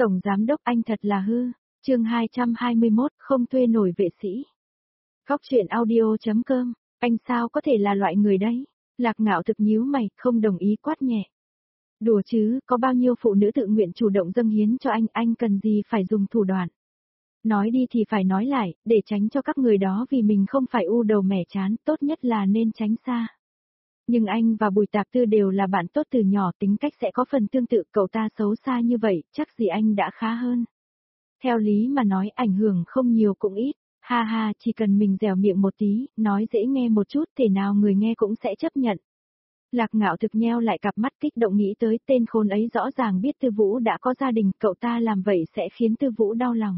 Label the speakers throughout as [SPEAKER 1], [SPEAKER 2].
[SPEAKER 1] Tổng giám đốc anh thật là hư. Chương 221, không thuê nổi vệ sĩ. Góc truyện audio.com, anh sao có thể là loại người đấy? Lạc Ngạo thực nhíu mày, không đồng ý quát nhẹ. Đùa chứ, có bao nhiêu phụ nữ tự nguyện chủ động dâng hiến cho anh cần gì phải dùng thủ đoạn. Nói đi thì phải nói lại, để tránh cho các người đó vì mình không phải u đầu mẻ chán, tốt nhất là nên tránh xa. Nhưng anh và Bùi Tạp Tư đều là bạn tốt từ nhỏ, tính cách sẽ có phần tương tự, cậu ta xấu xa như vậy, chắc gì anh đã khá hơn. Theo lý mà nói ảnh hưởng không nhiều cũng ít, ha ha, chỉ cần mình dẻo miệng một tí, nói dễ nghe một chút, thể nào người nghe cũng sẽ chấp nhận. Lạc Ngạo thực nheo lại cặp mắt kích động nghĩ tới tên khốn ấy rõ ràng biết Tư Vũ đã có gia đình, cậu ta làm vậy sẽ khiến Tư Vũ đau lòng.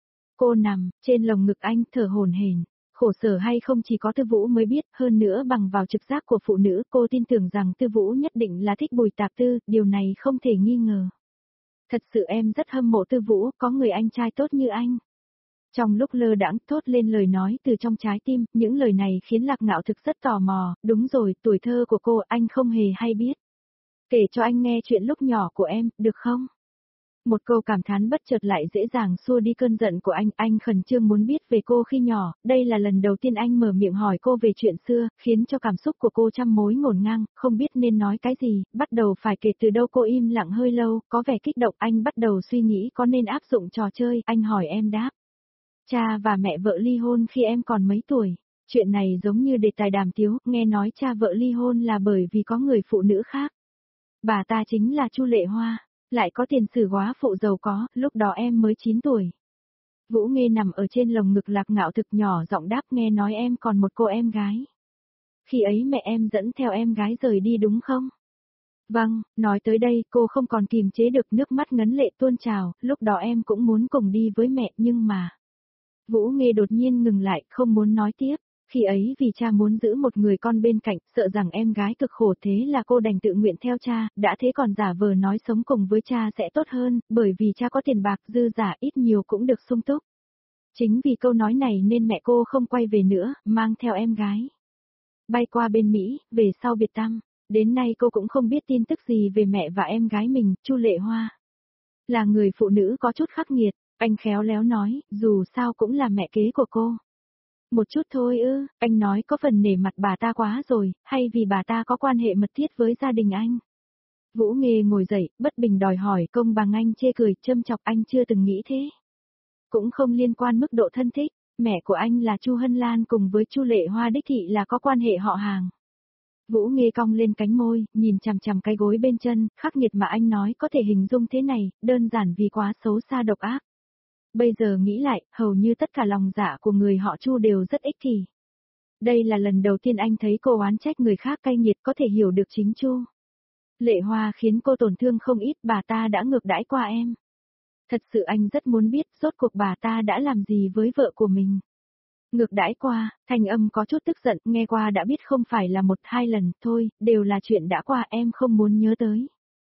[SPEAKER 1] Cô nằm trên lồng ngực anh thở hổn hển, khổ sở hay không chỉ có Tư Vũ mới biết, hơn nữa bằng vào trực giác của phụ nữ, cô tin tưởng rằng Tư Vũ nhất định là thích Bùi Tạp Tư, điều này không thể nghi ngờ. Thật sự em rất hâm mộ Tư Vũ, có người anh trai tốt như anh. Trong lúc lơ đãng thốt lên lời nói từ trong trái tim, những lời này khiến Lạc Ngạo thực rất tò mò, đúng rồi, tuổi thơ của cô anh không hề hay biết. Kể cho anh nghe chuyện lúc nhỏ của em, được không? Một câu cảm thán bất chợt lại dễ dàng xua đi cơn giận của anh khẩn trương muốn biết về cô khi nhỏ, đây là lần đầu tiên anh mở miệng hỏi cô về chuyện xưa, khiến cho cảm xúc của cô trăm mối ngổn ngang, không biết nên nói cái gì, bắt đầu phải kể từ đâu. Cô im lặng hơi lâu, có vẻ kích động, anh bắt đầu suy nghĩ có nên áp dụng trò chơi, anh hỏi em đáp. Cha và mẹ vợ ly hôn khi em còn mấy tuổi, chuyện này giống như đề tài đàm tiếu, nghe nói cha vợ ly hôn là bởi vì có người phụ nữ khác. Bà ta chính là Chu Lệ Hoa. Lại có tiền sử góa phụ giàu có, lúc đó em mới 9 tuổi. Vũ Nghê nằm ở trên lồng ngực Lạc Ngạo thực nhỏ giọng đáp, nghe nói em còn một cô em gái. Khi ấy mẹ em dẫn theo em gái rời đi đúng không? Vâng, nói tới đây cô không còn kìm chế được, nước mắt ngấn lệ tuôn trào, lúc đó em cũng muốn cùng đi với mẹ nhưng mà... Vũ Nghê đột nhiên ngừng lại, không muốn nói tiếp. Khi ấy vì cha muốn giữ một người con bên cạnh, sợ rằng em gái cực khổ, thế là cô đành tự nguyện theo cha, đã thế còn giả vờ nói sống cùng với cha sẽ tốt hơn, bởi vì cha có tiền bạc dư giả ít nhiều cũng được sung túc. Chính vì câu nói này nên mẹ cô không quay về nữa, mang theo em gái. Bay qua bên Mỹ, về sau biệt tăm, đến nay cô cũng không biết tin tức gì về mẹ và em gái mình, Chu Lệ Hoa. Là người phụ nữ có chút khắc nghiệt, anh khéo léo nói, dù sao cũng là mẹ kế của cô. Một chút thôi ư, anh nói có phần nể mặt bà ta quá rồi, hay vì bà ta có quan hệ mật thiết với gia đình anh? Vũ Nghê ngồi dậy, bất bình đòi hỏi công bằng, anh chê cười, châm chọc, anh chưa từng nghĩ thế. Cũng không liên quan mức độ thân thích, mẹ của anh là Chu Hân Lan cùng với Chu Lệ Hoa đích thị là có quan hệ họ hàng. Vũ Nghê cong lên cánh môi, nhìn chằm chằm cái gối bên chân, khắc nghiệt mà anh nói có thể hình dung thế này, đơn giản vì quá xấu xa độc ác. Bây giờ nghĩ lại, hầu như tất cả lòng dạ của người họ Chu đều rất ích kỷ. Đây là lần đầu tiên anh thấy cô oán trách người khác cay nghiệt, có thể hiểu được chính Chu Lệ Hoa khiến cô tổn thương không ít, bà ta đã ngược đãi qua em. Thật sự anh rất muốn biết, rốt cuộc bà ta đã làm gì với vợ của mình. Ngược đãi qua, thanh âm có chút tức giận, nghe qua đã biết không phải là một hai lần, thôi, đều là chuyện đã qua, em không muốn nhớ tới.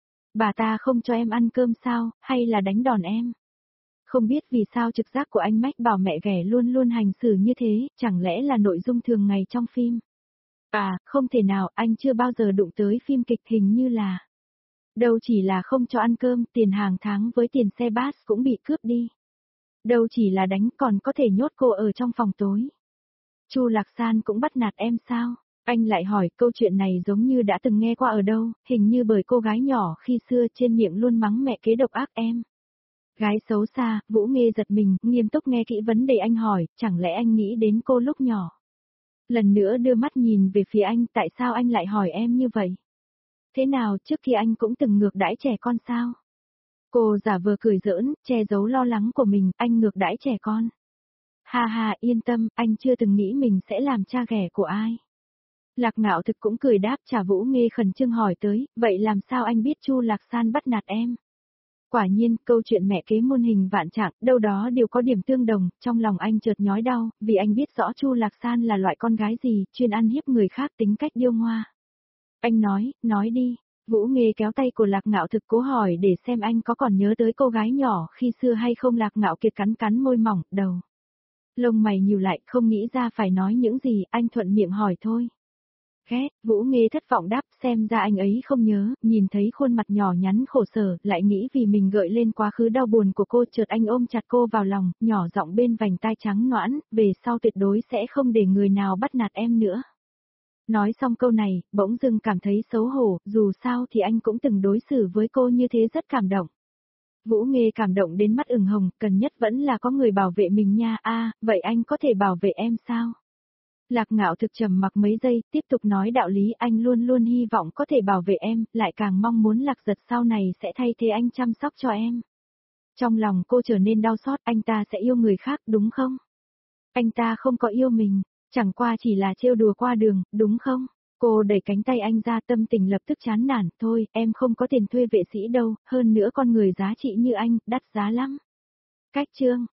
[SPEAKER 1] Bà ta không cho em ăn cơm sao, hay là đánh đòn em? Không biết vì sao trực giác của anh mách bảo mẹ ghẻ luôn luôn hành xử như thế, chẳng lẽ là nội dung thường ngày trong phim? À, không thể nào, anh chưa bao giờ đụng tới phim kịch, hình như là... Đâu chỉ là không cho ăn cơm, tiền hàng tháng với tiền xe bus cũng bị cướp đi. Đâu chỉ là đánh, còn có thể nhốt cô ở trong phòng tối. Chu Lạc San cũng bắt nạt em sao? Anh lại hỏi, câu chuyện này giống như đã từng nghe qua ở đâu, hình như bởi cô gái nhỏ khi xưa trên miệng luôn mắng mẹ kế độc ác em. Gái xấu xa, Vũ Nghê giật mình, nghiêm túc nghe kỹ vấn đề anh hỏi, chẳng lẽ anh nghĩ đến cô lúc nhỏ? Lần nữa đưa mắt nhìn về phía anh, tại sao anh lại hỏi em như vậy? Thế nào, trước kia anh cũng từng ngược đãi trẻ con sao? Cô giả vờ cười giỡn, che giấu lo lắng của mình, anh ngược đãi trẻ con. Ha ha, yên tâm, anh chưa từng nghĩ mình sẽ làm cha ghẻ của ai. Lạc Ngạo thực cũng cười đáp, trả. Vũ Nghê khẩn trương hỏi tới, vậy làm sao anh biết Chu Lạc San bắt nạt em? Quả nhiên, câu chuyện mẹ kế muôn hình vạn trạng, đâu đó đều có điểm tương đồng, trong lòng anh chợt nhói đau, vì anh biết rõ Chu Lạc San là loại con gái gì, chuyên ăn hiếp người khác, tính cách điêu ngoa. Anh nói đi. Vũ Nghê kéo tay của Lạc Ngạo thực cố hỏi để xem anh có còn nhớ tới cô gái nhỏ khi xưa hay không. Lạc Ngạo Kiệt cắn cắn môi mỏng, đầu. Lông mày nhíu lại, không nghĩ ra phải nói những gì, anh thuận miệng hỏi thôi. Ghét, Vũ Nghê thất vọng đáp, xem ra anh ấy không nhớ, nhìn thấy khuôn mặt nhỏ nhắn khổ sở, lại nghĩ vì mình gợi lên quá khứ đau buồn của cô, chợt anh ôm chặt cô vào lòng, nhỏ giọng bên vành tai trắng nõn, về sau tuyệt đối sẽ không để người nào bắt nạt em nữa. Nói xong câu này, bỗng dưng cảm thấy xấu hổ, dù sao thì anh cũng từng đối xử với cô như thế rất cảm động. Vũ Nghê cảm động đến mắt ửng hồng, cần nhất vẫn là có người bảo vệ mình nha. Vậy anh có thể bảo vệ em sao? Lạc Ngạo thực trầm mặc mấy giây, tiếp tục nói đạo lý, anh luôn luôn hy vọng có thể bảo vệ em, lại càng mong muốn Lạc Giật sau này sẽ thay thế anh chăm sóc cho em. Trong lòng cô trở nên đau xót, anh ta sẽ yêu người khác, đúng không? Anh ta không có yêu mình, chẳng qua chỉ là trêu đùa qua đường, đúng không? Cô đẩy cánh tay anh ra, tâm tình lập tức chán nản, thôi, em không có tiền thuê vệ sĩ đâu, hơn nữa con người giá trị như anh, đắt giá lắm. Cách chương